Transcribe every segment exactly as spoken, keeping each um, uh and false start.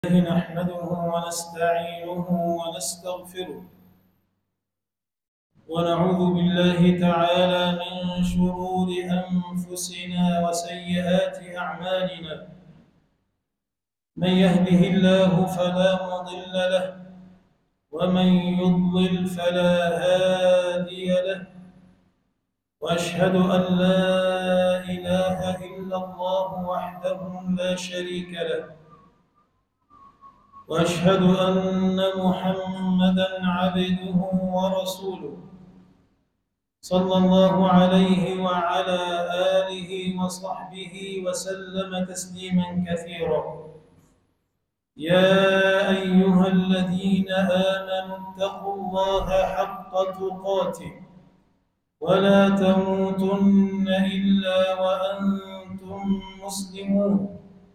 نحمده ونستعينه ونستغفره ونعوذ بالله تعالى من شرور أنفسنا وسيئات أعمالنا. من يهده الله فلا مضل له ومن يضلل فلا هادي له، وأشهد أن لا إله إلا الله وحده لا شريك له، وأشهد أن محمدًا عبده ورسوله صلى الله عليه وعلى آله وصحبه وسلم تسليمًا كثيرًا. يا أيها الذين آمنوا اتقوا الله حق تقاته ولا تموتن إلا وأنتم مسلمون.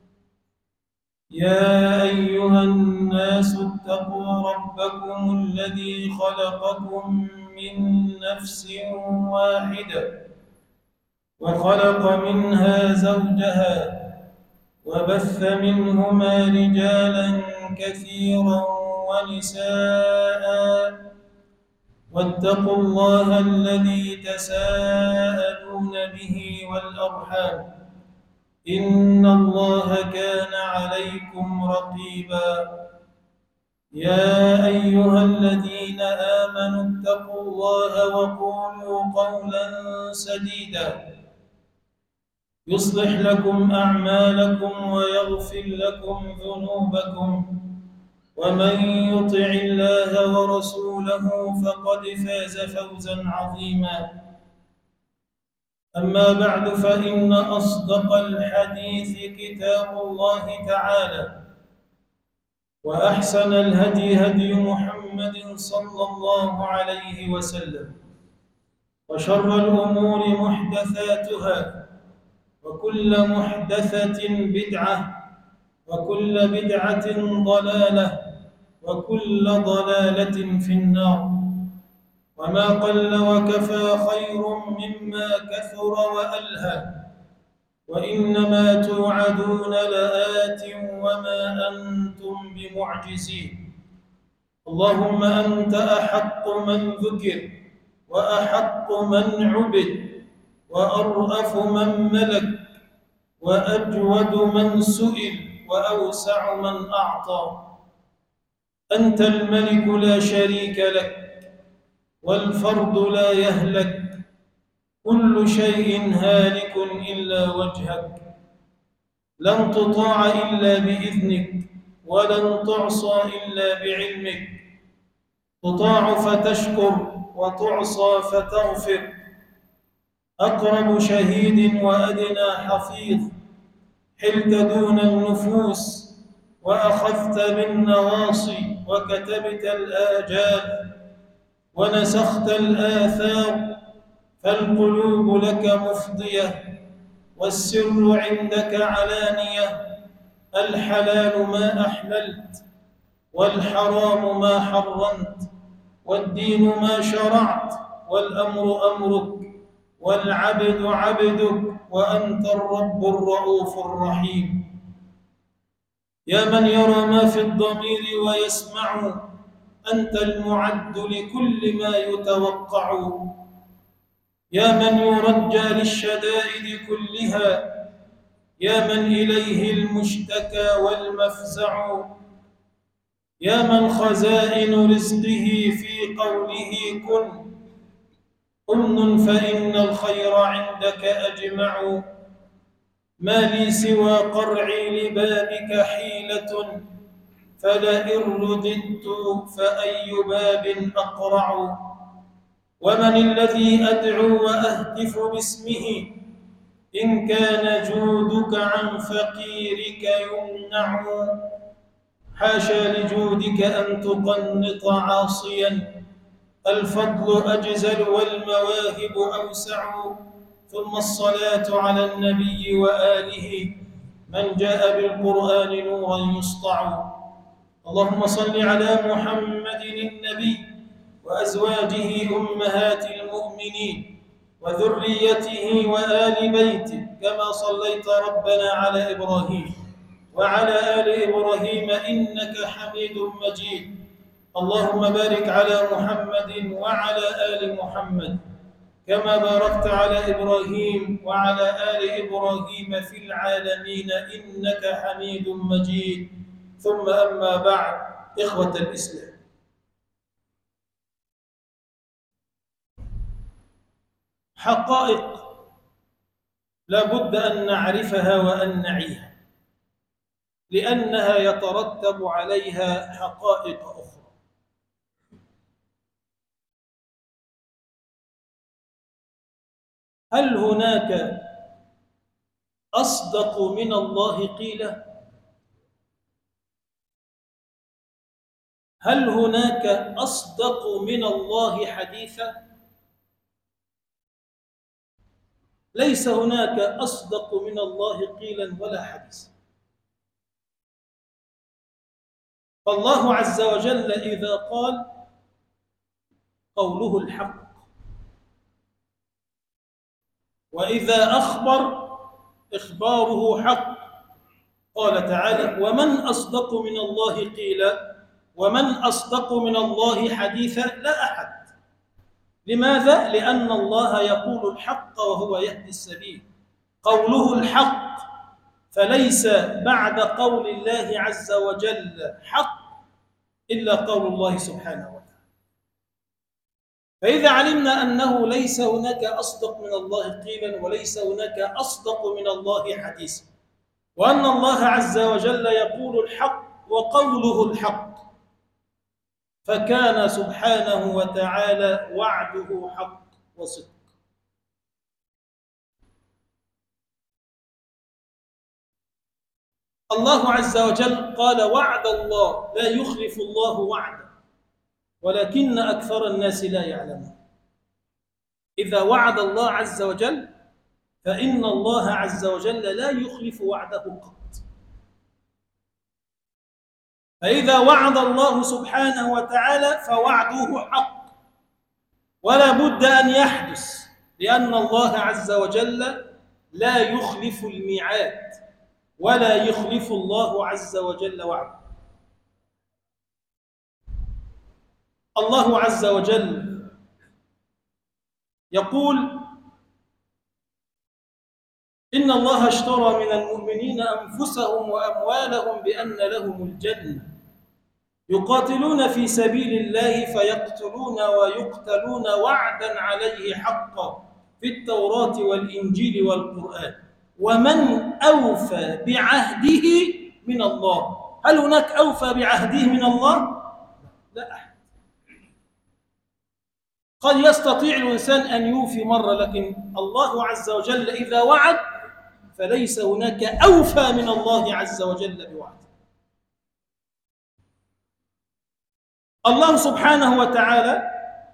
يا أيها الناس اتقوا ربكم الذي خلقكم من نفس واحدة وخلق منها زوجها وبث منهما رجالا كثيرا ونساء، واتقوا الله الذي تساءلون به والأرحام إن الله كان عليكم رقيبا. يا أيها الذين آمنوا اتقوا الله وقولوا قولا سديدا يصلح لكم أعمالكم ويغفر لكم ذنوبكم، ومن يطع الله ورسوله فقد فاز فوزا عظيما. أما بعد، فإن أصدق الحديث كتاب الله تعالى، وأحسن الهدي هدي محمد صلى الله عليه وسلم، وشر الأمور محدثاتها، وكل محدثة بدعة، وكل بدعة ضلالة، وكل ضلالة في النار. وما قل وكفى خير مما كثر وألهى، وإنما توعدون لآت وما أنتم بمعجزين. اللهم أنت أحق من ذكر، وأحق من عبد، وأرأف من ملك، وأجود من سئل، وأوسع من أعطى. أنت الملك لا شريك لك، والفرد لا يهلك، كل شيء هالك إلا وجهك، لن تطاع إلا بإذنك، ولن تعصى إلا بعلمك، تطاع فتشكر وتعصى فتغفر. أقرب شهيد وأدنى حفيظ، حلت دون النفوس وأخذت بالنواصي، وكتبت الآجال ونسخت الآثار، فالقلوب لك مفضية والسر عندك علانية. الحلال ما أحللت، والحرام ما حرمت، والدين ما شرعت، والأمر أمرك، والعبد عبدك، وأنت الرب الرؤوف الرحيم. يا من يرى ما في الضمير ويسمع، أنت المعد لكل ما يتوقع. يا من يرجى للشدائد كلها، يا من إليه المشتكى والمفزع. يا من خزائن رزقه في قوله كن، أمن فإن الخير عندك أجمع. ما لي سوى قرعي لبابك حيلة، فلئن رددت فأي باب أقرع. ومن الذي أدعو وأهتف باسمه، إن كان جودك عن فقيرك يمنع. حاشا لجودك أن تقنط عاصيا، الفضل أجزل والمواهب أوسع. ثم الصلاة على النبي وآله، من جاء بالقرآن نورا يسطع. اللهم صل على محمد النبي وأزواجه أمهات المؤمنين وذريته وآل بيته، كما صليت ربنا على إبراهيم وعلى آل إبراهيم إنك حميد مجيد. اللهم بارك على محمد وعلى آل محمد كما باركت على إبراهيم وعلى آل إبراهيم في العالمين إنك حميد مجيد. ثم أما بعد، إخوة الإسلام، حقائق لا بد أن نعرفها وأن نعيها، لأنها يترتب عليها حقائق أخرى. هل هناك أصدق من الله قيلا؟ هل هناك أصدق من الله حديثا؟ ليس هناك أصدق من الله قيلا ولا حديثا. فالله عز وجل إذا قال قوله الحق، وإذا أخبر إخباره حق. قال تعالى: ومن أصدق من الله قيلا ومن أصدق من الله حديثا؟ لا أحد. لماذا؟ لأن الله يقول الحق وهو يهدي السبيل، قوله الحق، فليس بعد قول الله عز وجل حق إلا قول الله سبحانه وتعالى. فإذا علمنا أنه ليس هناك أصدق من الله قيلا وليس هناك أصدق من الله حديثا، وأن الله عز وجل يقول الحق وقوله الحق، فكان سبحانه وتعالى وعده حق وصدق. الله عز وجل قال: وعد الله لا يخلف الله وعده ولكن أكثر الناس لا يعلمون. إذا وعد الله عز وجل فإن الله عز وجل لا يخلف وعده قط. فإذا وعد الله سبحانه وتعالى فوعده حق ولا بد أن يحدث، لأن الله عز وجل لا يخلف الميعاد ولا يخلف الله عز وجل وعده. الله عز وجل يقول: إن الله اشترى من المؤمنين أنفسهم وأموالهم بأن لهم الجنة يقاتلون في سبيل الله فيقتلون ويقتلون وعدا عليه حقا في التوراة والإنجيل والقرآن ومن أوفى بعهده من الله. هل هناك أوفى بعهده من الله؟ لا أحد. قد يستطيع الإنسان أن يوفي مرة، لكن الله عز وجل إذا وعد فليس هناك أوفى من الله عز وجل بوعده. الله سبحانه وتعالى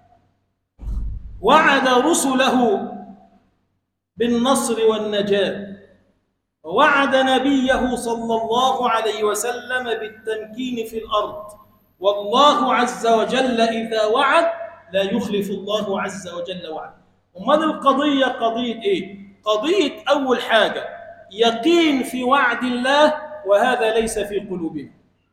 وعد رسله بالنصر والنجاة، ووعد نبيه صلى الله عليه وسلم بالتمكين في الأرض. والله عز وجل إذا وعد لا يخلف الله عز وجل وعده. ومن القضية قضية إيه؟ قضية أول حاجة يقين في وعد الله، وهذا ليس في قلوبنا.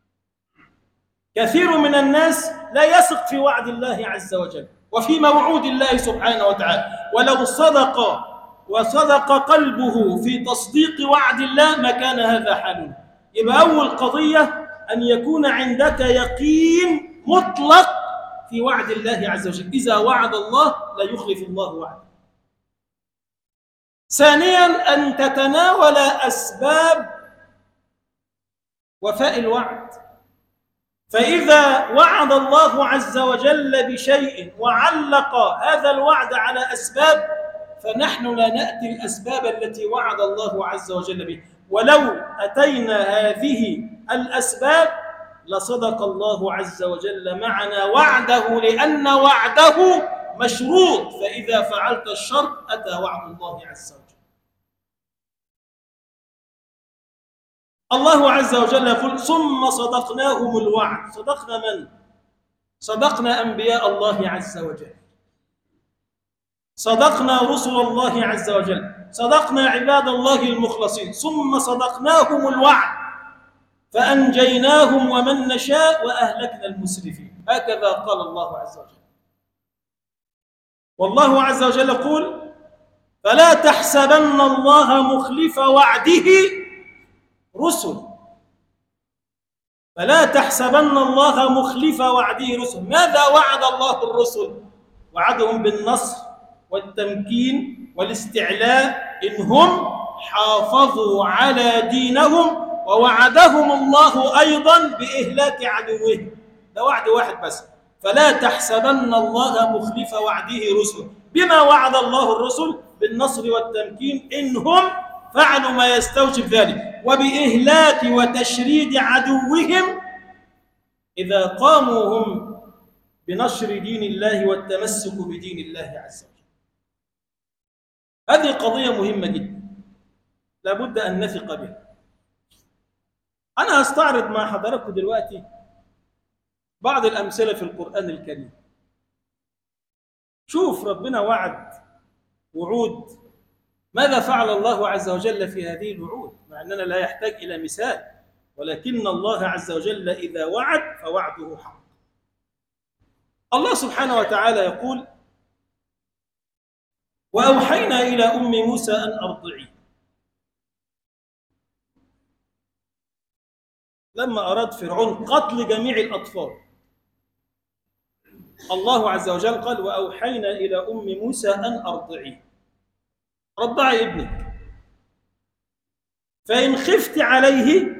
كثير من الناس لا يثق في وعد الله عز وجل وفي موعود الله سبحانه وتعالى، ولو صدق وصدق قلبه في تصديق وعد الله ما كان هذا حاله. يبقى أول قضية أن يكون عندك يقين مطلق في وعد الله عز وجل. إذا وعد الله لا يخلف الله وعده. ثانياً أن تتناول أسباب وفاء الوعد. فإذا وعد الله عز وجل بشيء وعلق هذا الوعد على أسباب، فنحن لا نأتي الأسباب التي وعد الله عز وجل بها. ولو أتينا هذه الأسباب لصدق الله عز وجل معنا وعده، لأن وعده مشروط. فإذا فعلت الشر أتى وعد الله عز وجل. الله عز وجل يقول: ثم صدقناهم الوعد. صدقنا من؟ صدقنا أنبياء الله عز وجل، صدقنا رسل الله عز وجل، صدقنا عباد الله المخلصين، ثم صدقناهم الوعد. فأنجيناهم ومن نشاء وأهلكنا المسرفين. هكذا قال الله عز وجل. والله عز وجل يقول: فلا تحسبن الله مخلف وعده رسل. فلا تحسبن الله مخلف وعده رسل. ماذا وعد الله الرسل؟ وعدهم بالنصر والتمكين والاستعلاء إن هم حافظوا على دينهم، ووعدهم الله أيضا بإهلاك عدوهم. ده وعد واحد بس: فلا تحسبن الله مخلف وعده رسل. بما وعد الله الرسل؟ بالنصر والتمكين إن هم فعلوا ما يستوجب ذلك، وبإهلاك وتشريد عدوهم إذا قاموا هم بنشر دين الله والتمسك بدين الله عز وجل. هذه قضية مهمة جدا لابد أن نثق بها. أنا هستعرض مع حضراتكم دلوقتي بعض الأمثلة في القرآن الكريم. شوف ربنا وعد وعود، ماذا فعل الله عز وجل في هذه الوعود؟ مع أننا لا يحتاج إلى مثال، ولكن الله عز وجل إذا وعد فوعده حق. الله سبحانه وتعالى يقول: وأوحينا إلى أم موسى أن أرضعيه. لما أراد فرعون قتل جميع الأطفال، الله عز وجل قال: وأوحينا إلى أم موسى أن أرضعيه. رضعي ابنك، فإن خفت عليه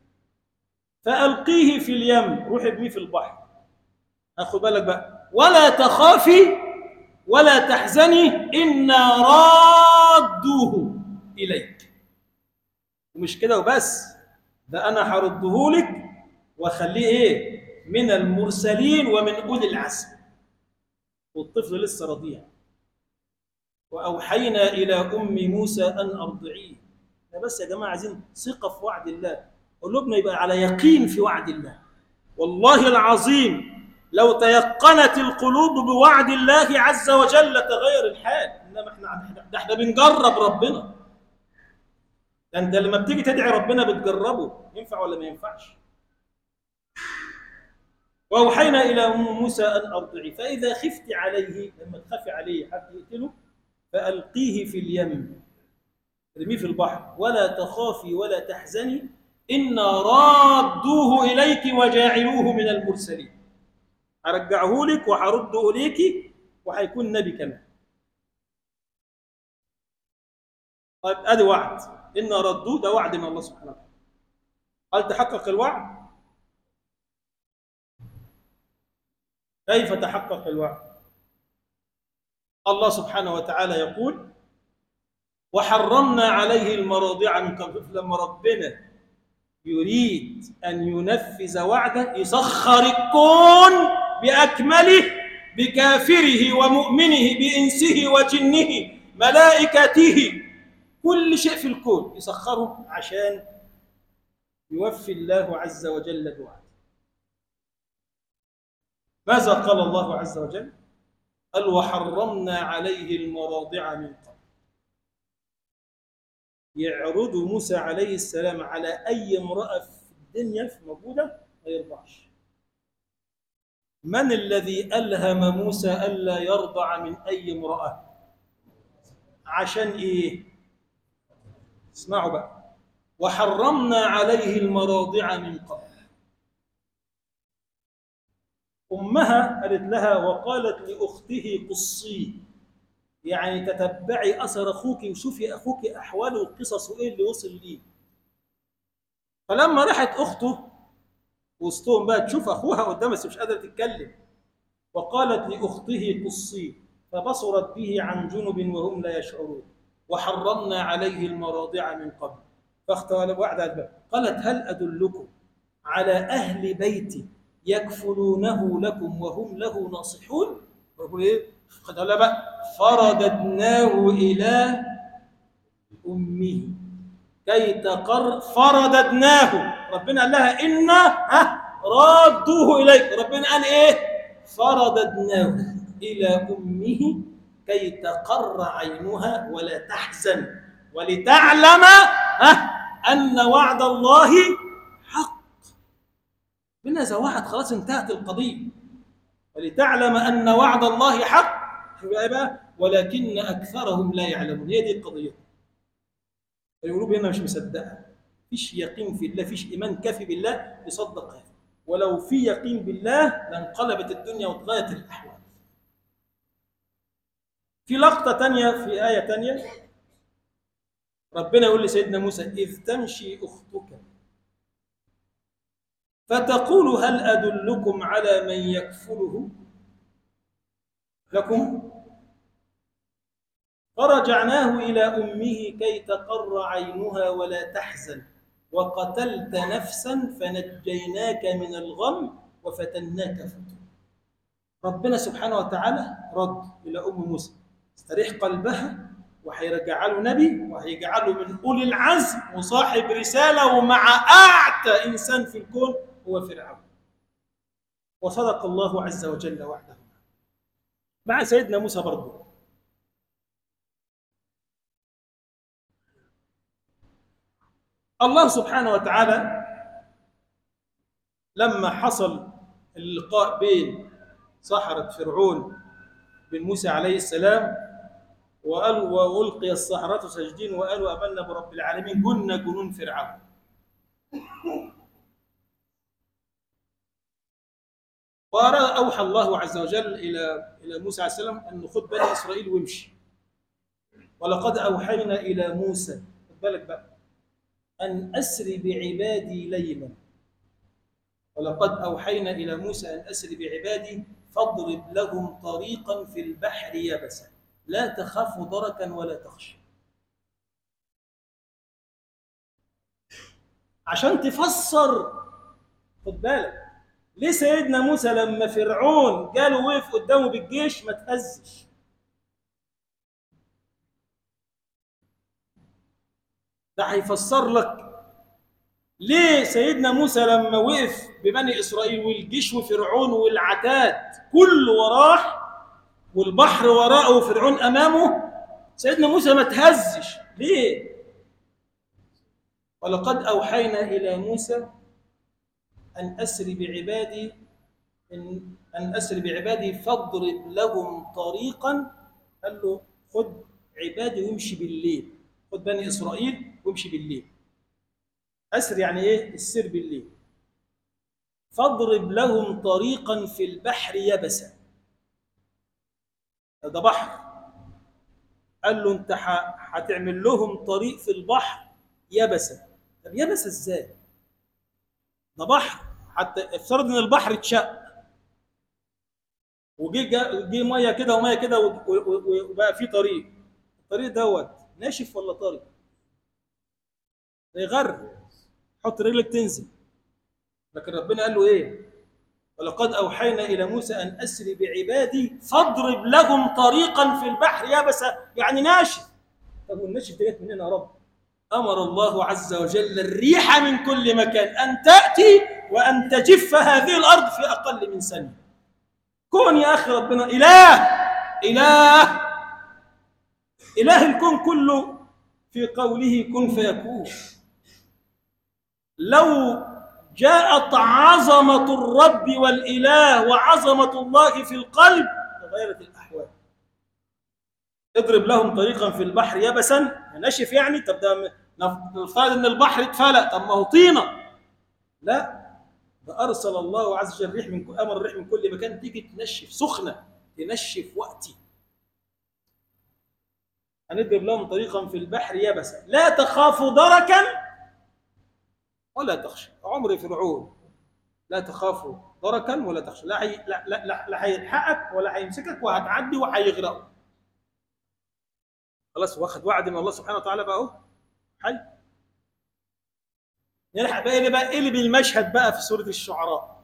فألقيه في اليم. روح ابنيه في البحر. أخذ بالك بقى: ولا تخافي ولا تحزني إنا رادوه إليك. ومش كده وبس، ده أنا هرده لك وأخليه إيه؟ من المرسلين ومن أولي العزم. والطفل لسه رضيع. وأوحينا إلى أم موسى أن أرضعيه. بس يا جماعة عايزين ثقة في وعد الله، قلوبنا يبقى على يقين في وعد الله. والله العظيم لو تيقنت القلوب بوعد الله عز وجل تغير الحال. إنما احنا ده احنا بنجرب ربنا. ده انت لما بتيجي تدعي ربنا بتجربه، ينفع ولا ما ينفعش؟ وأوحينا إلى أم موسى أن أرضعيه فإذا خفت عليه، لما تخافي عليه حد يقتله، فألقيه في اليم، ارميه في البحر، ولا تخافي ولا تحزني إنا رادوه إليك وجاعلوه من المرسلين. هرجعه لك وهرده إليك وهيكون نبي كمان. طيب أدي وعد، إنا ردوه، ده وعد من الله سبحانه وتعالى. هل تحقق الوعد؟ كيف تحقق الوعد؟ الله سبحانه وتعالى يقول: وحرمنا عليه المراضع من قبل. لما ربنا يريد أن ينفذ وعده يسخر الكون بأكمله، بكافره ومؤمنه، بإنسه وجنه، ملائكته، كل شيء في الكون يسخره عشان يوفي الله عز وجل بوعده. ماذا قال الله عز وجل؟ قال: وحرمنا عليه المراضع من قبل. يعرض موسى عليه السلام على أي امرأة في الدنيا في موجودة ما يرضعش. من الذي ألهم موسى ألا يرضع من أي امرأة؟ عشان إيه؟ اسمعوا بقى: وحرمنا عليه المراضع من قبل. أمها قالت لها وقالت لأخته قصيه، يعني تتبعي أثر أخوك وشوفي أخوك أحواله وقصصه إيه اللي وصل ليه. فلما راحت أخته وسطهم بقى تشوف أخوها قدامها بس مش قادرة تتكلم، وقالت لأخته قصيه فبصرت به عن جنب وهم لا يشعرون. وحرمنا عليه المراضع من قبل فاختار وعد. قالت: هل أدلكم على أهل بيت يكفلونه لكم وهم له ناصحون؟ ويقول إيه؟ قال بقى: فرددناه إلى أمه كي تقر. فرددناه، ربنا قال لها إنا ها رادوه إليك. ربنا قال إيه؟ فرددناه إلى أمه كي تقر عينها ولا تحزن ولتعلم ها أن وعد الله حق. بنزا واحد خلاص انتهت القضية. ولتعلم أن وعد الله حق بقى ولكن أكثرهم لا يعلمون. هي دي القضية. القلوب هنا مش مصدقة، فيش يقين في الله، فيش إيمان كافي بالله يصدق هذا. ولو في يقين بالله لانقلبت الدنيا واتغيرت الأحوال. في لقطة تانية في آية تانية ربنا يقول لسيدنا موسى: إذ تمشي أختك فتقول هل أدلكم على من يكفله لكم فرجعناه إلى أمه كي تقر عينها ولا تحزن وقتلت نفسا فنجيناك من الغم وفتناك فتونا. ربنا سبحانه وتعالى رد إلى أم موسى، استريح قلبها، وهيرجع له نبي وهيجعله من أولي العزم وصاحب رسالة، ومع أعتى إنسان في الكون هو فرعون. وصدق الله عز وجل وعده. مع سيدنا موسى برضه الله سبحانه وتعالى لما حصل اللقاء بين سحرة فرعون بن موسى عليه السلام وقالوا وألقي السحرة ساجدين وقالوا آمنا برب العالمين كنا جنون فرعون. وأوحى الله عز وجل إلى إلى موسى عليه السلام أن خذ بني إسرائيل وامشي. ولقد أوحينا إلى موسى، خد بالك بقى، أن أسري بعبادي ليلا. ولقد أوحينا إلى موسى أن أسري بعبادي فاضرب لهم طريقا في البحر يبسا لا تخاف دركا ولا تخشى. عشان تفسر، خد بالك، ليه سيدنا موسى لما فرعون جاله وقف قدامه بالجيش ما تهزش؟ ده هيفسر لك ليه سيدنا موسى لما وقف ببني إسرائيل والجيش وفرعون والعتاد كله وراه والبحر وراءه وفرعون أمامه، سيدنا موسى ما تهزش ليه؟ ولقد أوحينا إلى موسى أن أسري بعبادي إن أن أسري بعبادي فاضرب لهم طريقا. قال له خد عبادي وامشي بالليل، خد بني إسرائيل وامشي بالليل. أسر يعني إيه؟ السر بالليل. فاضرب لهم طريقا في البحر يبسا، ده بحر. قال له أنت هتعمل لهم طريق في البحر يبسا. طب يبسا إزاي؟ ده بحر، حتى افترض إن البحر اتشق وجي جه ميه كده وميه كده وبقى في طريق. الطريق دوت ناشف ولا طري؟ يغرق، حط رجلك تنزل. لكن ربنا قال له ايه؟ ولقد اوحينا الى موسى ان اسري بعبادي فاضرب لهم طريقا في البحر يبسا، يعني ناشف. طب والناشف ده جت منين يا رب؟ امر الله عز وجل الريح من كل مكان ان تاتي وان تجف هذه الارض في اقل من ثانيه. كون يا اخي ربنا اله، اله اله الكون كله في قوله كن فيكون. لو جاءت عظمة الرب والإله وعظمة الله في القلب تغيرت الأحوال. اضرب لهم طريقا في البحر يبسا، نشف يعني. طب ده نفترض ان البحر اتفلق، طب ما هو طينة. لا، ده أرسل الله عز وجل ريح من أمر الريح من كل مكان تيجي تنشف، سخنة تنشف وقتي. هنضرب لهم طريقا في البحر يبسا لا تخاف دركا ولا تخشى. عمر فرعون لا تخافوا دركا ولا تخشى، لا حي... لا لا لا, لا هيلحقك ولا هيمسكك وهتعدي وهيغرقك. خلاص واخد وعد من الله سبحانه وتعالى بقى اهو حي. نلحق بقى اللي بقى اللي بالمشهد بقى في سورة الشعراء.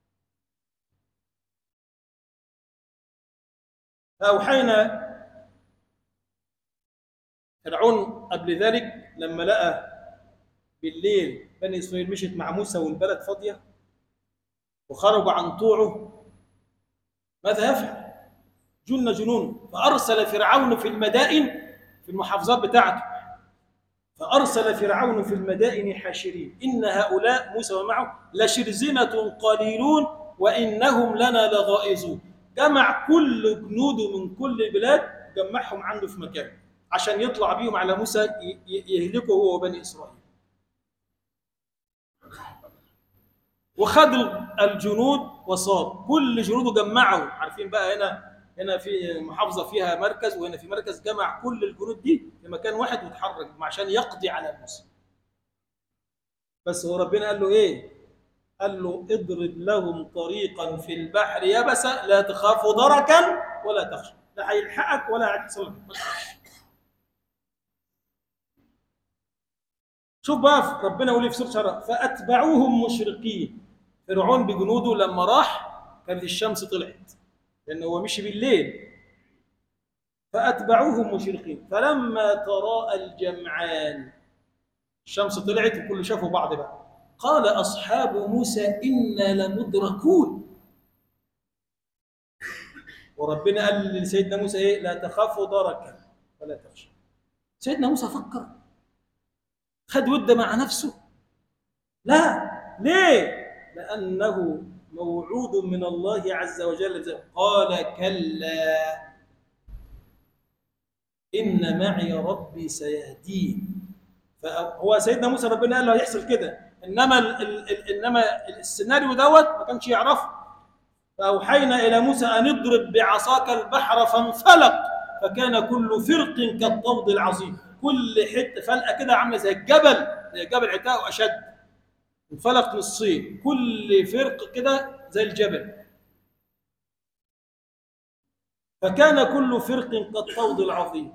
فأوحينا فرعون قبل ذلك لما لقى بالليل بني إسرائيل مشت مع موسى والبلد فاضية وخرجوا عن طوعه، ماذا يفعل؟ جن جنون. فأرسل فرعون في المدائن في المحافظات بتاعته فأرسل فرعون في المدائن حاشرين إن هؤلاء موسى ومعه لشرذمة قليلون وإنهم لنا لغائظون. جمع كل جنوده من كل البلاد، جمعهم عنده في مكان عشان يطلع بيهم على موسى يهلكه هو وبني إسرائيل. وخد الجنود وصار كل جنوده جمعوا. عارفين بقى هنا هنا في محافظة فيها مركز وهنا في مركز، جمع كل الجنود دي في مكان واحد وتحرك عشان يقضي على موسى. بس هو ربنا قال له ايه؟ قال له اضرب لهم طريقا في البحر يبسا لا تخاف دركا ولا تخشى، لا هيلحقك ولا هيحصل لك. شوف بقى ربنا يقول في سورة الشعراء فأتبعوهم مشرقين. فرعون بجنوده لما راح كانت الشمس طلعت لأنه هو مشي بالليل. فأتبعوهم مشرقين فلما تراءى الجمعان، الشمس طلعت وكل شافوا بعض بقى، قال أصحاب موسى إنا لمدركون. وربنا قال لسيدنا موسى إيه؟ لا تخافوا دركا ولا تخشى. سيدنا موسى فكر، خد ود مع نفسه، لا ليه؟ لأنه موعود من الله عز وجل. قال كلا إن معي ربي سيهدين. فهو سيدنا موسى ربنا قال له هيحصل كده، إنما ال ال ال إنما السيناريو دوت ما كانش يعرفه. فأوحينا إلى موسى أن اضرب بعصاك البحر فانفلق فكان كل فرق كالطود العظيم. كل حتة فلقة كده عاملة زي الجبل، زي جبل عتاء وأشد، انفلق نصين، كل فرق كده زي الجبل. فكان كل فرق كالطود العظيم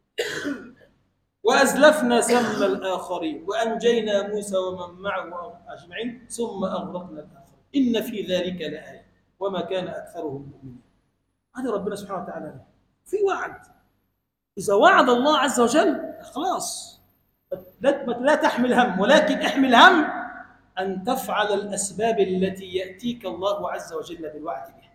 وأزلفنا ثم الآخرين وأنجينا موسى ومن معه أجمعين ثم أغرقنا الآخرين إن في ذلك لآية وما كان أكثرهم مؤمنين. هذا ربنا سبحانه وتعالى في وعد. إذا وعد الله عز وجل خلاص لا, لا تحمل هم، ولكن احمل هم أن تفعل الأسباب التي يأتيك الله عز وجل بالوعد بها.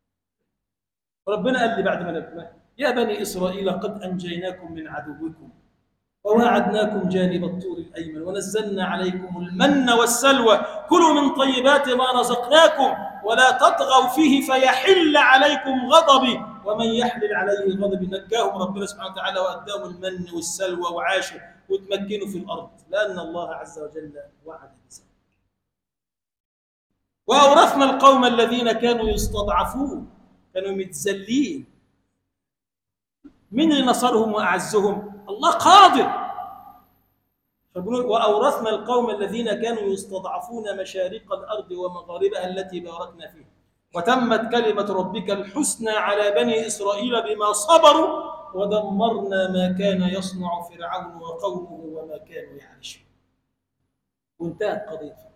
ربنا قال لي بعد ما نبقى يا بني إسرائيل قد أنجيناكم من عدوكم وواعدناكم جانب الطور الأيمن ونزلنا عليكم المن والسلوى كلوا من طيبات ما رزقناكم ولا تطغوا فيه فيحل عليكم غضبي ومن يحلل عليه غضبي. نجاهم ربنا سبحانه وتعالى وأداهم المن والسلوى وعاشوا وتمكنوا في الأرض لأن الله عز وجل وعد بذلك. وأورثنا القوم الذين كانوا يستضعفون، كانوا متذلين. من اللي نصرهم وأعزهم؟ الله قادر. وأورثنا القوم الذين كانوا يستضعفون مشارق الأرض ومغاربها التي باركنا فيها وتمت كلمة ربك الحسنى على بني إسرائيل بما صبروا ودمرنا ما كان يصنع فرعون وقومه وما كانوا يعرشون. وانتهت قضية.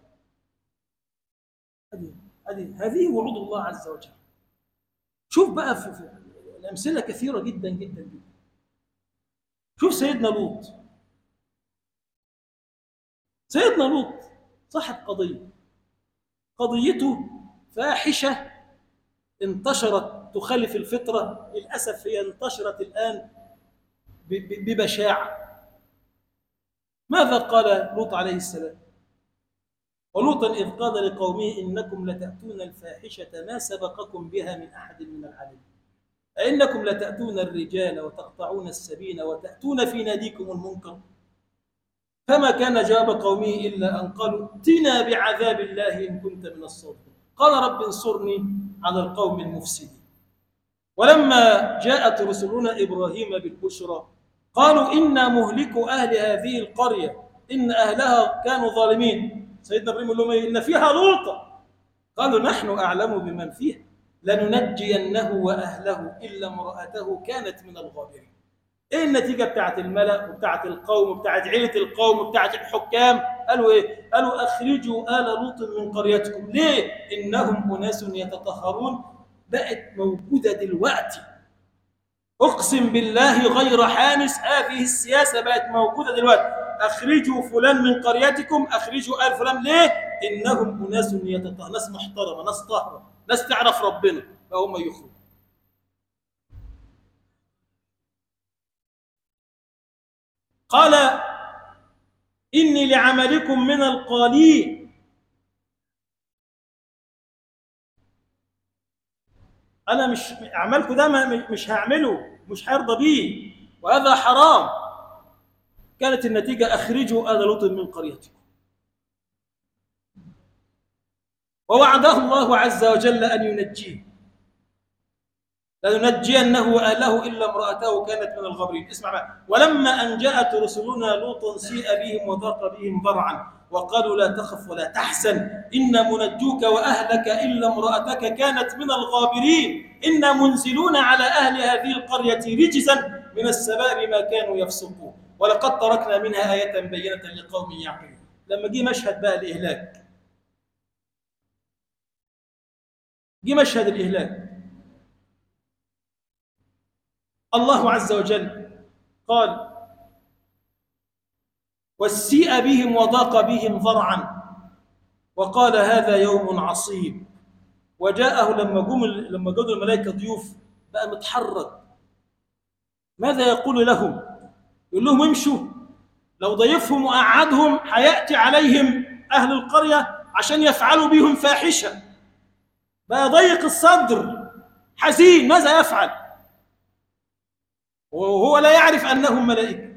هذه هذه وعود الله عز وجل. شوف بقى في, في الأمثلة كثيرة جدا جدا جدا. شوف سيدنا لوط. سيدنا لوط صاحب قضية، قضيته فاحشة انتشرت تخالف الفطرة. للأسف هي انتشرت الآن ببشاعة. ماذا قال لوط عليه السلام؟ ولوطا إذ قال لقومه إنكم لتأتون الفاحشة ما سبقكم بها من أحد من العالمين أئنكم لتأتون الرجال وتقطعون السبيل وتأتون في ناديكم المنكر. فما كان جواب قومه إلا أن قالوا ائتنا بعذاب الله إن كنت من الصادقين. قال رب انصرني على القوم المفسدين. ولما جاءت رسلنا إبراهيم بالبشرى قالوا إنا مهلكو أهل هذه القرية إن أهلها كانوا ظالمين. سيدنا إبراهيم يقول لهم إن فيها لوطا قالوا نحن أعلم بمن فيها لننجينه وأهله إلا امرأته كانت من الغابرين. ايه النتيجه بتاعت الملأ وبتاعت القوم وبتاعت عيله القوم وبتاعت الحكام؟ قالوا ايه؟ قالوا اخرجوا آل لوط من قريتكم. ليه؟ انهم اناس يتطهرون. بقت موجوده دلوقتي، اقسم بالله غير حانس، هذه السياسه بقت موجوده دلوقتي. اخرجوا فلان من قريتكم، اخرجوا آل فلان. ليه؟ انهم اناس يتطهرون، ناس محترمه، ناس طاهره، ناس تعرف ربنا، فهم يخرجوا. قال إني لعملكم من القالين. أنا مش أعمالكم ده مش هعمله، مش هيرضى بيه، وهذا حرام. كانت النتيجة أخرجوا آل لوط من قريتكم. ووعده الله عز وجل أن ينجيه، لننجينه وأهله إلا امرأته كانت من الغابرين. اسمع بقى. ولما أن جاءت رسلنا لوطا سيء بهم وضاق بهم ذرعا وقالوا لا تخف ولا تحزن إنا منجوك وأهلك إلا امرأتك كانت من الغابرين إنا منزلون على أهل هذه القرية رجزا من السماء بما كانوا يفسقون ولقد تركنا منها آية بينة لقوم يعقلون. لما جه مشهد بقى الإهلاك، جه مشهد الإهلاك، الله عز وجل قال والسيء بهم وضاق بهم ذرعا وقال هذا يوم عصيب. وجاءه لما جم لما جاءوا الملائكه ضيوف بقى متحرك. ماذا يقول لهم؟ يقول لهم امشوا، لو ضيفهم وقعدهم هياتي عليهم اهل القريه عشان يفعلوا بهم فاحشه. بقى ضيق الصدر، حزين، ماذا يفعل وهو لا يعرف انهم ملائكه؟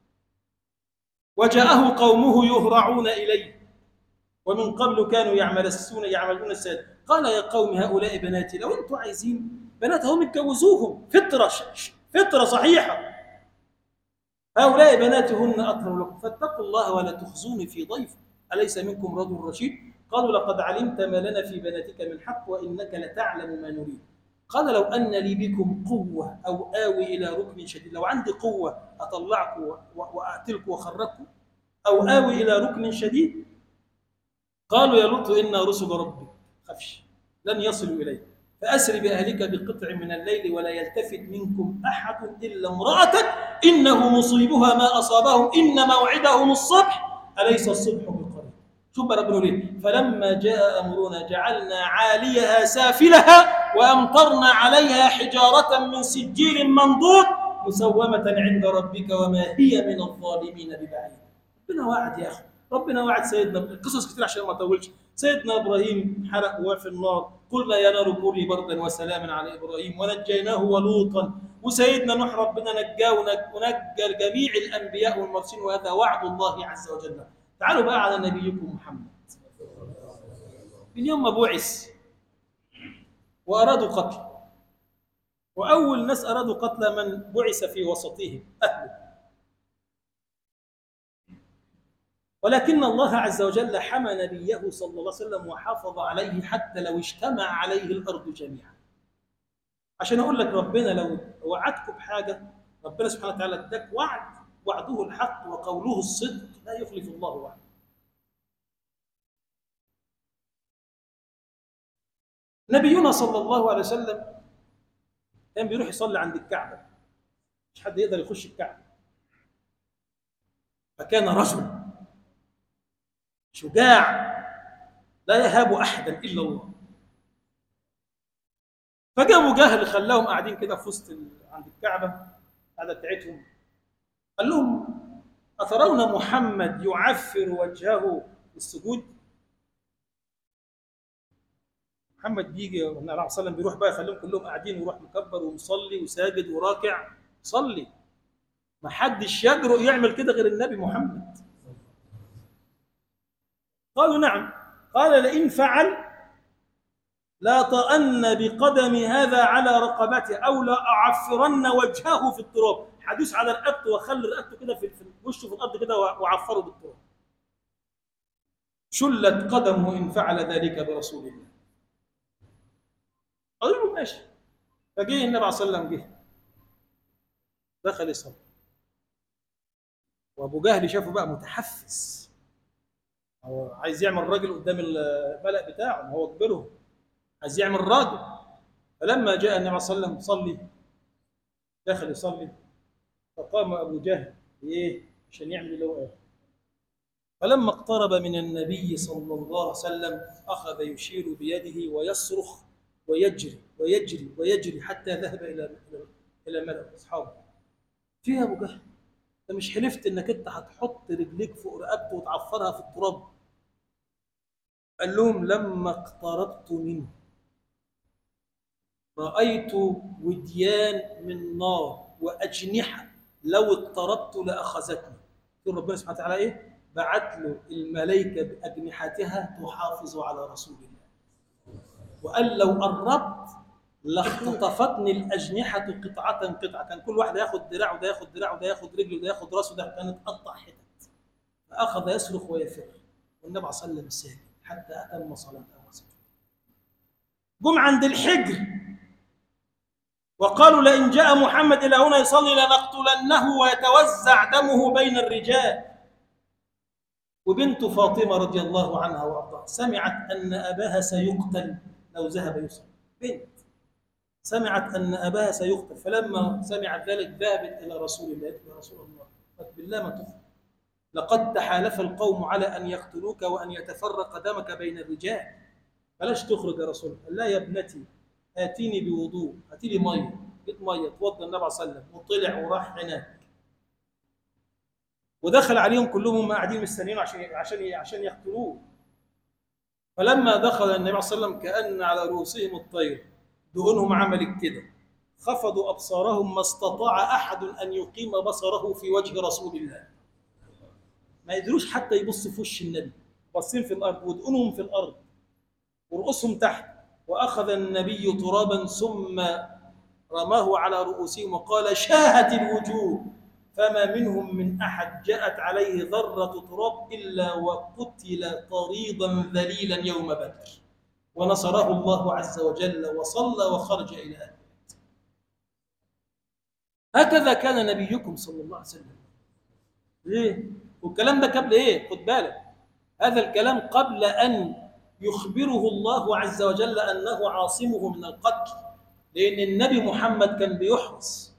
وجاءه قومه يهرعون إليه ومن قبل كانوا يعملون يعملون السيئات. قال يا قوم هؤلاء بناتي، لو أنتم عايزين بناتهم اتجوزوهم، فطرة فطرة صحيحة. هؤلاء بناتهن أطهر لكم فاتقوا الله ولا تخزوني في ضيف أليس منكم رجل رشيد؟ قالوا لقد علمت ما لنا في بناتك من حق وإنك لتعلم ما نريد. قال لو أن لي بكم قوة أو آوي إلى ركن شديد، لو عندي قوة أطلعكم وأقتلكم وأخرجكم أو آوي إلى ركن شديد. قالوا يا لوط إنا رسل ربك، خفش لن يصلوا إليك فأسر بأهلك بقطع من الليل ولا يلتفت منكم أحد إلا امرأتك إنه مصيبها ما أصابهم إن موعدهم الصبح أليس الصبح بقريب. شوف بقى ربنا ليه. فلما جاء أمرنا جعلنا عاليها سافلها وأمطرنا عليها حجارة من سجيل منضود مسومة عند ربك وما هي من الظالمين ببعيد. ربنا وعد يا أخي، ربنا وعد سيدنا. القصص كتير عشان ما اطولش. سيدنا ابراهيم حرق وفي النار، قلنا يا نار كوني بردا وسلاما على ابراهيم ونجيناه ولوطا. وسيدنا نوح ربنا نجاه ونجى جميع الانبياء والمرسلين، وهذا وعد الله عز وجل. تعالوا بقى على نبيكم محمد. من يوم ما بعث وارادوا قتله، واول ناس ارادوا قتل من بعث في وسطهم اهله، ولكن الله عز وجل حمى نبيه صلى الله عليه وسلم وحافظ عليه حتى لو اجتمع عليه الأرض جميعا. عشان أقول لك ربنا لو وعدك بحاجة، ربنا سبحانه وتعالى اداك وعد، وعده الحق وقوله الصدق لا يخلف الله وعده. نبينا صلى الله عليه وسلم كان بيروح يصلي عند الكعبة، مش حد يقدر يخش الكعبة، فكان رجل شجاع لا يهاب أحدا إلا الله. فجاء أبو جهل خلاهم قاعدين كده في وسط عند الكعبة القعدة بتاعتهم، قال لهم أترون محمد يعفر وجهه بالسجود؟ محمد بيجي النبي صلى الله عليه وسلم بيروح بقى يخليهم كلهم قاعدين ويروح مكبر ومصلي وساجد وراكع صلي. ما حدش يجرؤ يعمل كده غير النبي محمد. قالوا نعم. قال لئن فعل لا طأن بقدم هذا على رقبته أو لا أعفرن وجهه في التراب. حدوث على رقبته وخلي رقبته كده في وشه في الأرض كده وعفره بالتراب. شلت قدمه إن فعل ذلك برسول الله. قالوا له ماشي. فجه النبي صلى الله عليه وسلم، جه دخل يصلي، وأبو جهل شافه بقى متحفز، هو عايز يعمل راجل قدام الملأ بتاعه، هو كبره عايز يعمل راجل. فلما جاء النبي صلى الله عليه وسلم صلي، دخل يصلي، فقام أبو جهل إيه عشان يعمل اللي هو قاله. فلما اقترب من النبي صلى الله عليه وسلم أخذ يشير بيده ويصرخ ويجري ويجري ويجري حتى ذهب إلى إلى ملأ أصحابه. فيها أبو جهل انت مش حلفت انك انت هتحط رجليك فوق رقبته وتعفرها في التراب؟ قال لهم لما اقتربت منه رأيت وديان من نار وأجنحة لو اقتربت لأخذتني. يقول ربنا سبحانه وتعالى إيه؟ بعت له الملائكة بأجنحتها تحافظ على رسول الله، وقال لو قربت لاختطفتني الأجنحة قطعة قطعة، كان كل واحد ياخد دراعه، ده ياخد دراعه، ده ياخد رجله، ده ياخد راسه، ده كانت تقطع حتت. فأخذ يصرخ ويفر، والنبي صلى الله عليه وسلم ساكت حتى أتم صلاته. جم عند الحجر وقالوا لئن جاء محمد إلى هنا يصلي لنقتلنه ويتوزع دمه بين الرجال. وبنت فاطمة رضي الله عنها وأرضاها سمعت أن أباها سيقتل لو ذهب يصلي. بنت سمعت أن أباها سيقتل، فلما سمعت ذلك ذهبت إلى رسول الله. يا رسول الله قد بالله ما تخرج، لقد تحالف القوم على أن يقتلوك وأن يتفرق دمك بين الرجال، بلاش تخرج يا رسول الله. لا يا ابنتي آتيني بوضوء، هاتي لي مية. جبت مية، توضى النبي صلى الله عليه وسلم وطلع وراح هناك، ودخل عليهم كلهم هم قاعدين مستنيين عشان عشان عشان يقتلوه. فلما دخل النبي صلى الله عليه وسلم كأن على رؤوسهم الطير، دهونهم عملت كده، خفضوا أبصارهم، ما استطاع أحد أن يقيم بصره في وجه رسول الله، ما يقدروش حتى يبصوا في وش النبي، باصين في الأرض ودهونهم في الأرض ورؤوسهم تحت. وأخذ النبي ترابا ثم رماه على رؤوسهم وقال شاهت الوجوه، فما منهم من أحد جاءت عليه ذرة تراب إلا وقتل طريضا ذليلا يوم بدر، ونصره الله عز وجل وصلى وخرج إلى أهله. هكذا كان نبيكم صلى الله عليه وسلم. ليه؟ والكلام ده قبل إيه؟ خد بالك، هذا الكلام قبل أن يخبره الله عز وجل أنه عاصمه من القتل، لأن النبي محمد كان بيحرس.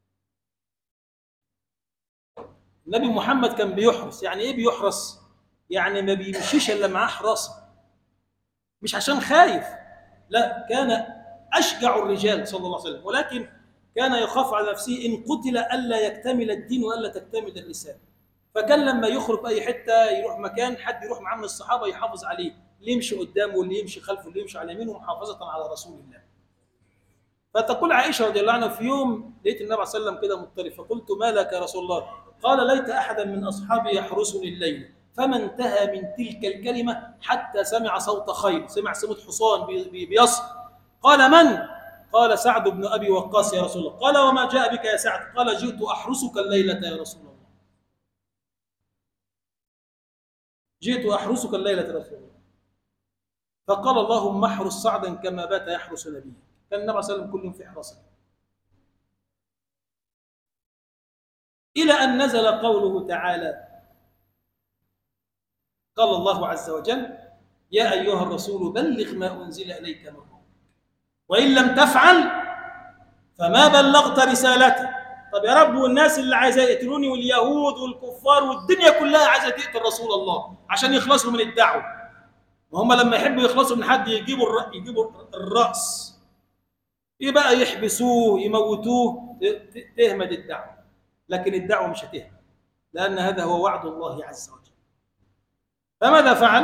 النبي محمد كان بيحرس. يعني إيه بيحرس؟ يعني ما بيمشيش إلا معاه حراسة، مش عشان خايف، لا، كان أشجع الرجال صلى الله عليه وسلم، ولكن كان يخاف على نفسه إن قتل ألا يكتمل الدين وألا تكتمل الرسالة. فكان لما يخرج أي حتة يروح مكان، حد يروح معاه من الصحابة يحافظ عليه، اللي يمشي قدامه واللي يمشي خلفه واللي يمشي على يمينه، محافظة على رسول الله. فتقول عائشة رضي الله عنها في يوم لقيت النبي صلى الله عليه وسلم كده مضطرب، فقلت ما لك يا رسول الله؟ قال ليت أحدا من أصحابي يحرسني الليل، فما انتهى من تلك الكلمة حتى سمع صوت خيل، سمع صوت حصان بيصرخ. قال من؟ قال سعد بن أبي وقاص يا رسول الله. قال وما جاء بك يا سعد؟ قال جئت أحرسك الليلة يا رسول الله، جئت أحرسك الليلة يا رسول الله. فقال اللهم احرس سعدا كما بات يحرس نبيه. كان النبي صلى الله عليه وسلم كل يوم في حراسة. إلى أن نزل قوله تعالى، قال الله عز وجل يا أيها الرسول بلغ ما أنزل إليك من ربك وإن لم تفعل فما بلغت رسالته. طب يا رب، والناس اللي عايزة يقتلوني واليهود والكفار والدنيا كلها عايزة تقتل رسول الله عشان يخلصوا من الدعوة، وهم لما يحبوا يخلصوا من حد يجيبوا الرأ... يجيبوا الرأس، إيه بقى، يحبسوه يموتوه، تهمد الدعوة. لكن الدعوة مش هتهمد، لأن هذا هو وعد الله عز وجل. فماذا فعل؟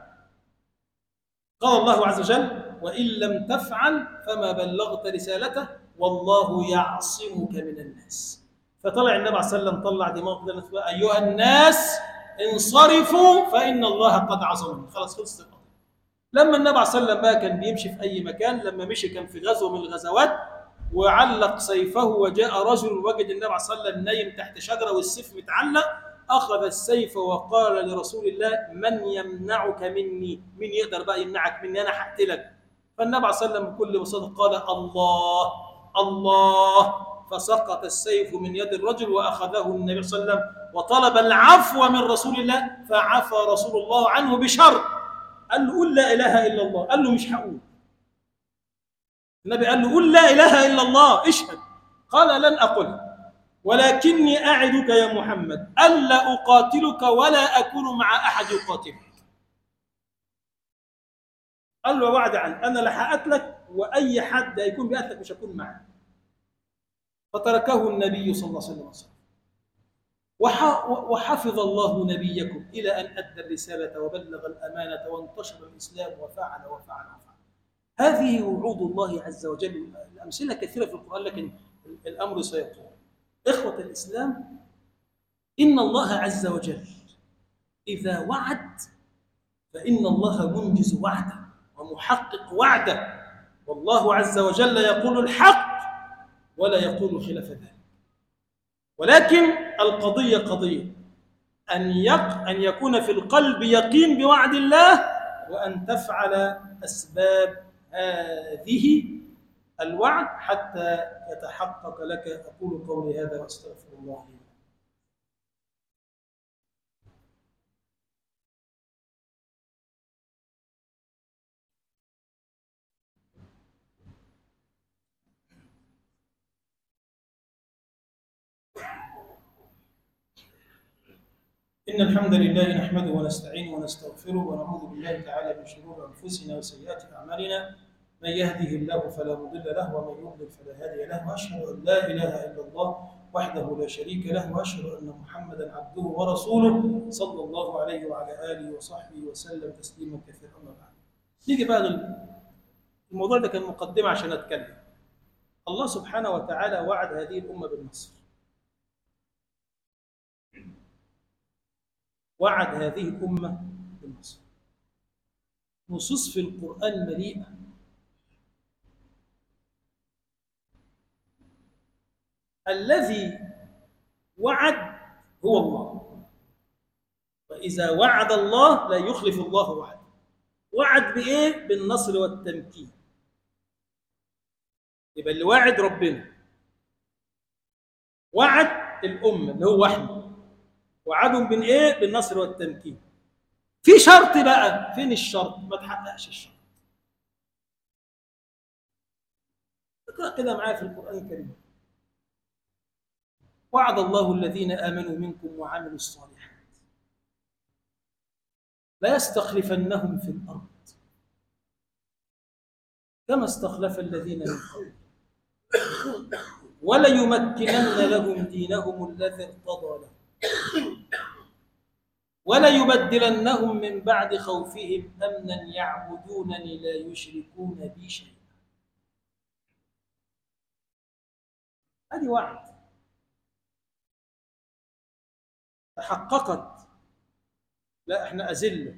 قال الله عز وجل وإن لم تفعل فما بلغت رسالته والله يعصمك من الناس. فطلع النبي عليه الصلاة والسلام طلع دماغه، أيها الناس انصرفوا فإن الله قد عصمني. خلاص خلصت القضية. لما النبي عليه الصلاة والسلام بقى كان بيمشي في أي مكان، لما مشي كان في غزوة من الغزوات وعلق سيفه، وجاء رجل وجد النبي عليه الصلاة والسلام نايم تحت شجرة والسيف متعلق، أخذ السيف وقال لرسول الله من يمنعك مني؟ مين يقدر بقى يمنعك مني؟ أنا هقتلك. فالنبي عليه الصلاة والسلام بكل بساطة قال الله الله، فسقط السيف من يد الرجل وأخذه النبي صلى الله عليه وسلم وطلب العفو من رسول الله، فعفى رسول الله عنه بشرط، قال له قل لا إله إلا الله. قال له مش هقول. النبي قال له قل لا إله إلا الله اشهد. قال لن أقل، ولكني أعدك يا محمد ألا أقاتلك ولا أكون مع أحد يقاتلك. قال له وعد عنه، أنا لا هقتلك وأي حد هيكون بيقتلك مش هكون معه. فتركه النبي صلى الله عليه وسلم. وحفظ الله نبيكم إلى أن أدى الرسالة وبلغ الأمانة وانتشر الإسلام وفعل وفعل وفعل. هذه وعود الله عز وجل. الأمثلة كثيرة في القرآن لكن الأمر سيطول. إخوة الإسلام، إن الله عز وجل إذا وعد فإن الله منجز وعده ومحقق وعده، والله عز وجل يقول الحق ولا يقول خلاف ذلك. ولكن القضية قضية أن يق... أن يكون في القلب يقين بوعد الله، وأن تفعل أسباب هذه الوعد حتى يتحقق لك. أقول قولي هذا وأستغفر الله لي. إن الحمد لله نحمده ونستعينه ونستغفره ونعوذ بالله تعالى من شرور أنفسنا وسيئات أعمالنا. من يهده الله فلا مضل له ومن يضلل فلا هادي له، وأشهد أن لا إله إلا الله وحده لا شريك له، وأشهد أن محمدا عبده ورسوله صلى الله عليه وعلى آله وصحبه وسلم تسليما كثيرا. أما بعد، نيجي بقى الموضوع ده كان مقدمة عشان أتكلم. الله سبحانه وتعالى وعد هذه الأمة بالنصر، وعد هذه الأمة بالنصر. نصوص في القرآن مليئة. الذي وعد هو الله، وإذا وعد الله لا يخلف الله وعده. وعد بإيه؟ بالنصر والتمكين. يبقى اللي وعد ربنا، وعد الأمة اللي هو احنا، وعدهم بين ايه؟ بالنصر والتمكين. في شرط بقى، فين الشرط؟ ما تحققش الشرط. اقرأ كده معايا في القرآن الكريم. وعد الله الذين آمنوا منكم وعملوا الصالحات لا يستخلفنهم في الأرض كما استخلف الذين من قبلهم وليمكنن لهم دينهم الذي ارتضى لهم وليبدلنهم من بعد خوفهم أمنا يعبدونني لا يشركون بي شيئا. هذه وعد تحققت. لا احنا أذلة،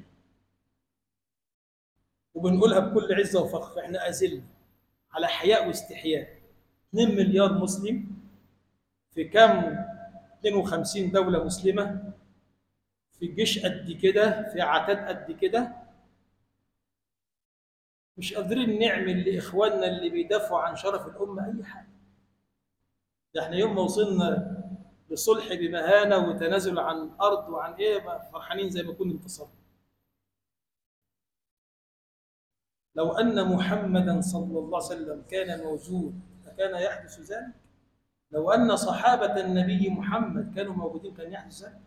وبنقولها بكل عزة وفخر، احنا أذلة على حياء واستحياء. اثنين مليار مسلم في كم؟ اثنين وخمسين دولة مسلمة، في جيش قد كده، في عتاد قد كده، مش قادرين نعمل لإخواننا اللي بيدافعوا عن شرف الأمة أي حاجة. ده احنا يوم ما وصلنا لصلح بمهانة وتنازل عن أرض وعن إيه فرحانين زي ما كنا انتصرنا. لو أن محمدًا صلى الله عليه وسلم كان موجود فكان يحدث ذلك؟ لو أن صحابة النبي محمد كانوا موجودين كان يحدث ذلك؟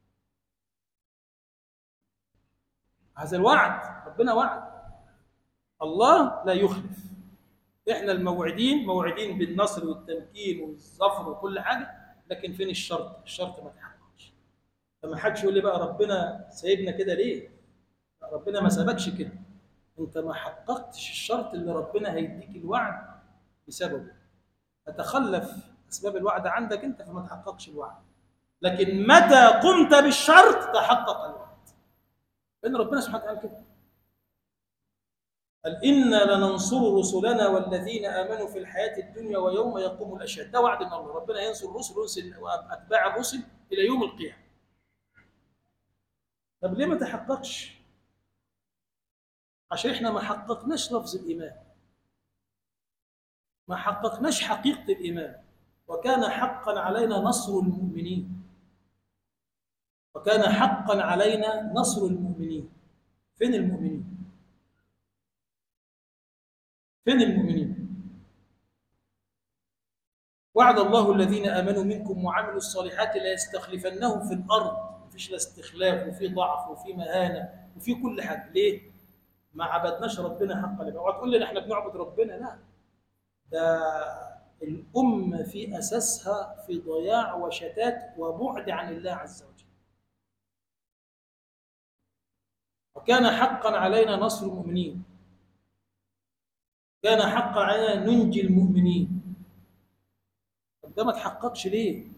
هذا الوعد، ربنا وعد، الله لا يخلف. إحنا الموعدين موعدين بالنصر والتمكين والظفر وكل حاجة، لكن فين الشرط؟ الشرط ما تحققش. فما حدش يقول لي بقى ربنا سايبنا كده ليه؟ ربنا ما سابكش كده، أنت ما حققتش الشرط اللي ربنا هيديك الوعد بسببه. فتخلف أسباب الوعد عندك أنت فما تحققش الوعد. لكن متى قمت بالشرط تحقق الوعد. لأن ربنا سبحانه وتعالى كده قال إنا لننصر رسلنا والذين آمنوا في الحياة الدنيا ويوم يقوم الأشهاد. ده وعد من الله، ربنا ينصر الرسل ويرسل وأتباع الرسل إلى يوم القيامة. طب ليه ما تحققش؟ عشان إحنا ما حققناش لفظ الإيمان، ما حققناش حقيقة الإيمان. وكان حقا علينا نصر المؤمنين، وكان حقا علينا نصر المؤمنين. فين المؤمنين؟ فين المؤمنين؟ وعد الله الذين آمنوا منكم وعملوا الصالحات لا يستخلفنهم في الأرض. مفيش لا استخلاف وفي ضعف وفي مهانة وفي كل حاجة. ليه؟ ما عبدناش ربنا حق العبادة. اوعى تقول لي احنا بنعبد ربنا، لا، ده الأمة في أساسها في ضياع وشتات وبعد عن الله عز وجل. وكان حقا علينا نصر المؤمنين، كان حقا علينا ننجي المؤمنين. طب ده ما تحققش ليه؟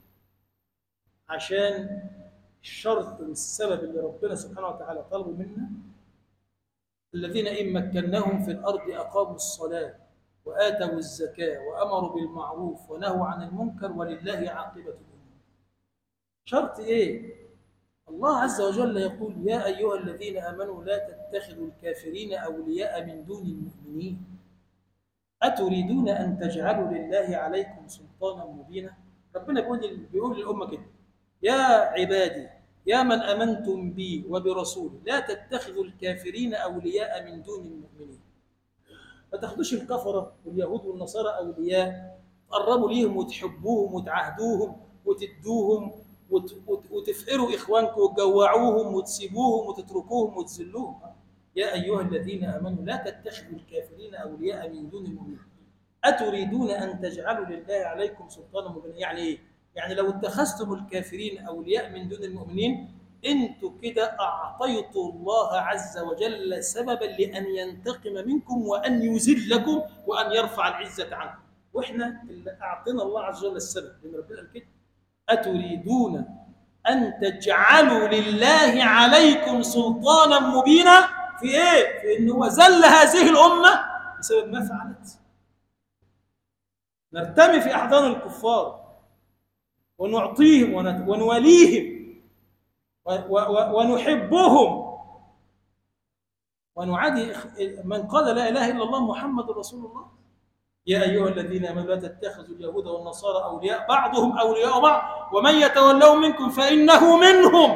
عشان الشرط والسبب اللي ربنا سبحانه وتعالى طلبه منا: الذين إن مكناهم في الأرض أقاموا الصلاة وآتوا الزكاة وأمروا بالمعروف ونهوا عن المنكر ولله عاقبة الأمور. شرط إيه؟ الله عز وجل يقول: يا أيها الذين آمنوا لا تتخذوا الكافرين أولياء من دون المؤمنين أتريدون أن تجعلوا لله عليكم سلطانا مبينا. ربنا بيقول بيقول للأمة كده: يا عبادي يا من أمنتم بي وبرسولي لا تتخذوا الكافرين أولياء من دون المؤمنين. ما تاخدوش الكفرة واليهود والنصارى أولياء تقربوا ليهم وتحبوهم وتعهدوهم وتدوهم وت... وت... وتفقروا إخوانكم وتجوعوهم وتسيبوهم وتتركوهم وتذلوهم. يا أيها الذين آمنوا لا تتخذوا الكافرين أولياء من دون المؤمنين أتريدون أن تجعلوا لله عليكم سلطانا مبينا. يعني إيه؟ يعني لو اتخذتم الكافرين أولياء من دون المؤمنين أنتوا كده أعطيتوا الله عز وجل سببا لأن ينتقم منكم وأن يذلكم وأن يرفع العزة عنكم. وإحنا اللي أعطينا الله عز وجل السبب، لأن ربنا قال كده: أتريدون أن تجعلوا لله عليكم سلطانا مبينا. في إيه؟ في إنه هو ذل هذه الأمة بسبب ما فعلت. نرتمي في أحضان الكفار ونعطيهم ونوليهم ونحبهم ونعادي من قال لا إله إلا الله محمد رسول الله. يا أيها الذين آمنوا لا تتخذوا اليهود والنصارى أولياء بعضهم أولياء بعض ومن يتولوا منكم فإنه منهم.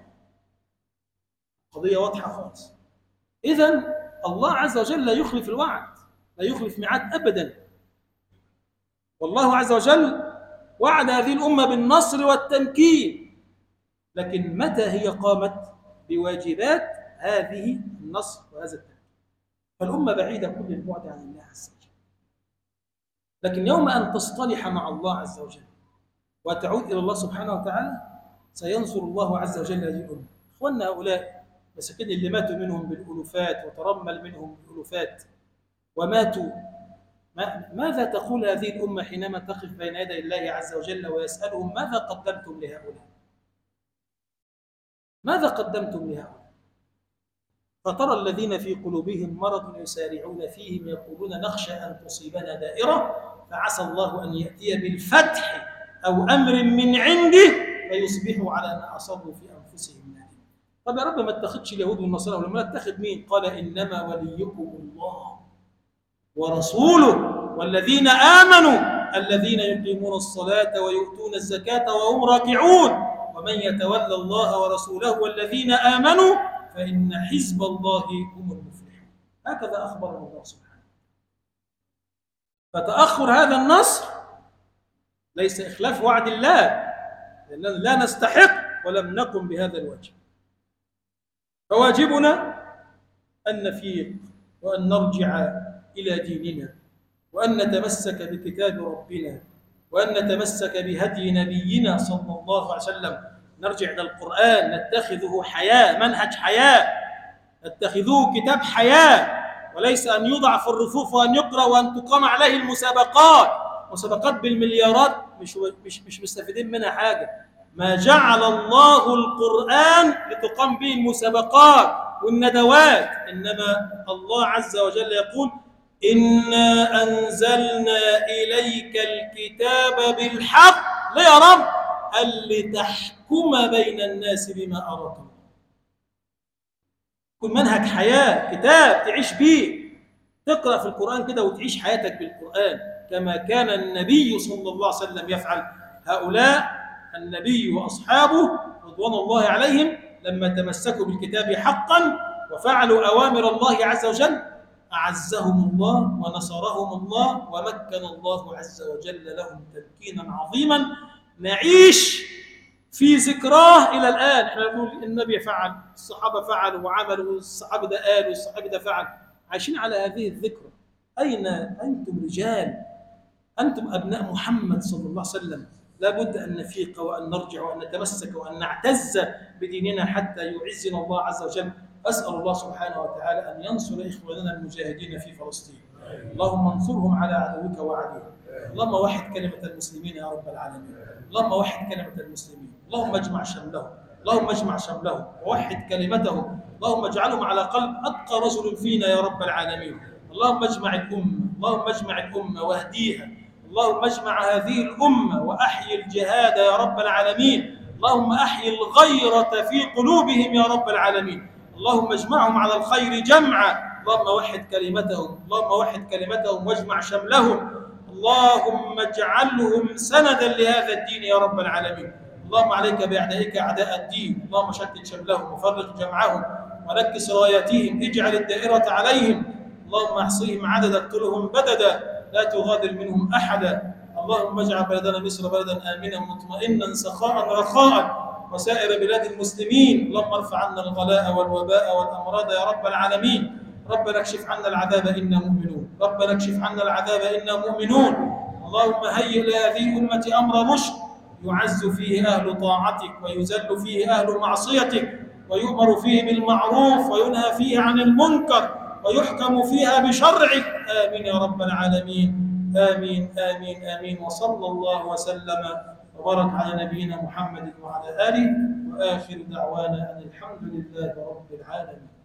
قضية واضحة خالص. إذن الله عز وجل لا يخلف الوعد، لا يخلف ميعاد أبدا. والله عز وجل وعد هذه الأمة بالنصر والتمكين، لكن متى هي قامت بواجبات هذه النصر وهذا التمكين؟ فالأمة بعيدة كل البعد عن الله عز وجل. لكن يوم أن تصطلح مع الله عز وجل وتعود إلى الله سبحانه وتعالى سينصر الله عز وجل هذه الأمة. إخواننا هؤلاء مساكين اللي ماتوا منهم بالألوفات وترمل منهم بالألوفات وماتوا، ماذا تقول هذه الأمة حينما تقف بين يدي الله عز وجل ويسألهم: ماذا قدمتم لهؤلاء؟ ماذا قدمتم لهؤلاء؟ فترى الذين في قلوبهم مرض يسارعون فيهم يقولون: نخشى أن تصيبنا دائرة فعسى الله أن يأتي بالفتح أو أمر من عنده فيصبحوا على ما أصروا في أنفسهم نادمين. طب يا رب ما اتخذش اليهود والنصارى، ولما اتخذ مين؟ قال: إنما وليكم الله ورسوله والذين آمنوا الذين يقيمون الصلاة ويؤتون الزكاة وهم راكعون ومن يتولى الله ورسوله والذين آمنوا فإن حزب الله هم المفلحون. هكذا أخبرنا الله سبحانه. فتأخر هذا النصر ليس إخلاف وعد الله، لأننا لا نستحق ولم نقم بهذا الواجب. فواجبنا أن نفيق وأن نرجع إلى ديننا وأن نتمسك بكتاب ربنا وأن نتمسك بهدي نبينا صلى الله عليه وسلم. نرجع إلى القرآن، نتخذه حياة، منهج حياة، نتخذوه كتاب حياة، وليس أن يوضع في الرفوف وأن يقرأ وأن تقام عليه المسابقات. مسابقات بالمليارات مش مش مش مستفيدين منها حاجة. ما جعل الله القرآن لتقام به المسابقات والندوات، إنما الله عز وجل يقول: إنا أنزلنا إليك الكتاب بالحق ليه يا رب؟ قال: لتحكم بين الناس بما أراك الله. كل منهج حياة، كتاب تعيش به، تقرأ في القرآن كده وتعيش حياتك بالقرآن كما كان النبي صلى الله عليه وسلم يفعل. هؤلاء النبي وأصحابه رضوان الله عليهم لما تمسكوا بالكتاب حقا وفعلوا أوامر الله عز وجل أعزهم الله ونصرهم الله ومكن الله عز وجل لهم تمكينا عظيما نعيش في ذكراه إلى الآن. احنا نقول النبي فعل، الصحابة فعلوا وعملوا، الصحابة ده قالوا، الصحابة ده فعل، عايشين على هذه الذكرى. أين أنتم رجال أنتم أبناء محمد صلى الله عليه وسلم، لا بد أن نفيق وأن نرجع وأن نتمسك وأن نعتز بديننا حتى يعزنا الله عز وجل. أسأل الله سبحانه وتعالى أن ينصر إخواننا المجاهدين في فلسطين، اللهم انصرهم على عدوك وعدوهم. اللهم وحد كلمة المسلمين يا رب العالمين، اللهم وحد كلمة المسلمين، اللهم اجمع شملهم، اللهم اجمع شملهم ووحد كلمتهم، اللهم اجعلهم على قلب أتقى رجل فينا يا رب العالمين. اللهم اجمع الأمة، اللهم اجمع الأمة واهديها، اللهم اجمع هذه الأمة وأحيي الجهاد يا رب العالمين، اللهم أحيي الغيرة في قلوبهم يا رب العالمين، اللهم اجمعهم على الخير جمعا، اللهم وحد كلمتهم، اللهم وحد كلمتهم واجمع شملهم، اللهم اجعلهم سندا لهذا الدين يا رب العالمين. اللهم عليك بأعدائك أعداء الدين، اللهم شتت شملهم وفرق جمعهم ونكس راياتهم، اجعل الدائرة عليهم، اللهم احصيهم عددا اقتلهم بددا لا تغادر منهم أحدا. اللهم اجعل بلدنا مصر بلدا آمنا مطمئنا سخاء رخاء وسائر بلاد المسلمين. اللهم ارفع عنا الغلاء والوباء والأمراض يا رب العالمين. ربنا اكشف عنا العذاب إنا مؤمنون، ربنا اكشف عنا العذاب إنا مؤمنون. اللهم هيئ لهذه الأمة أمر رشد يعز فيه أهل طاعتك ويذل فيه أهل معصيتك، ويؤمر فيه بالمعروف وينهى فيه عن المنكر ويحكم فيها بشرعك. آمين يا رب العالمين. آمين آمين آمين. وصلى الله وسلم وبارك على نبينا محمد وعلى آله، وآخر دعوانا أن الحمد لله رب العالمين.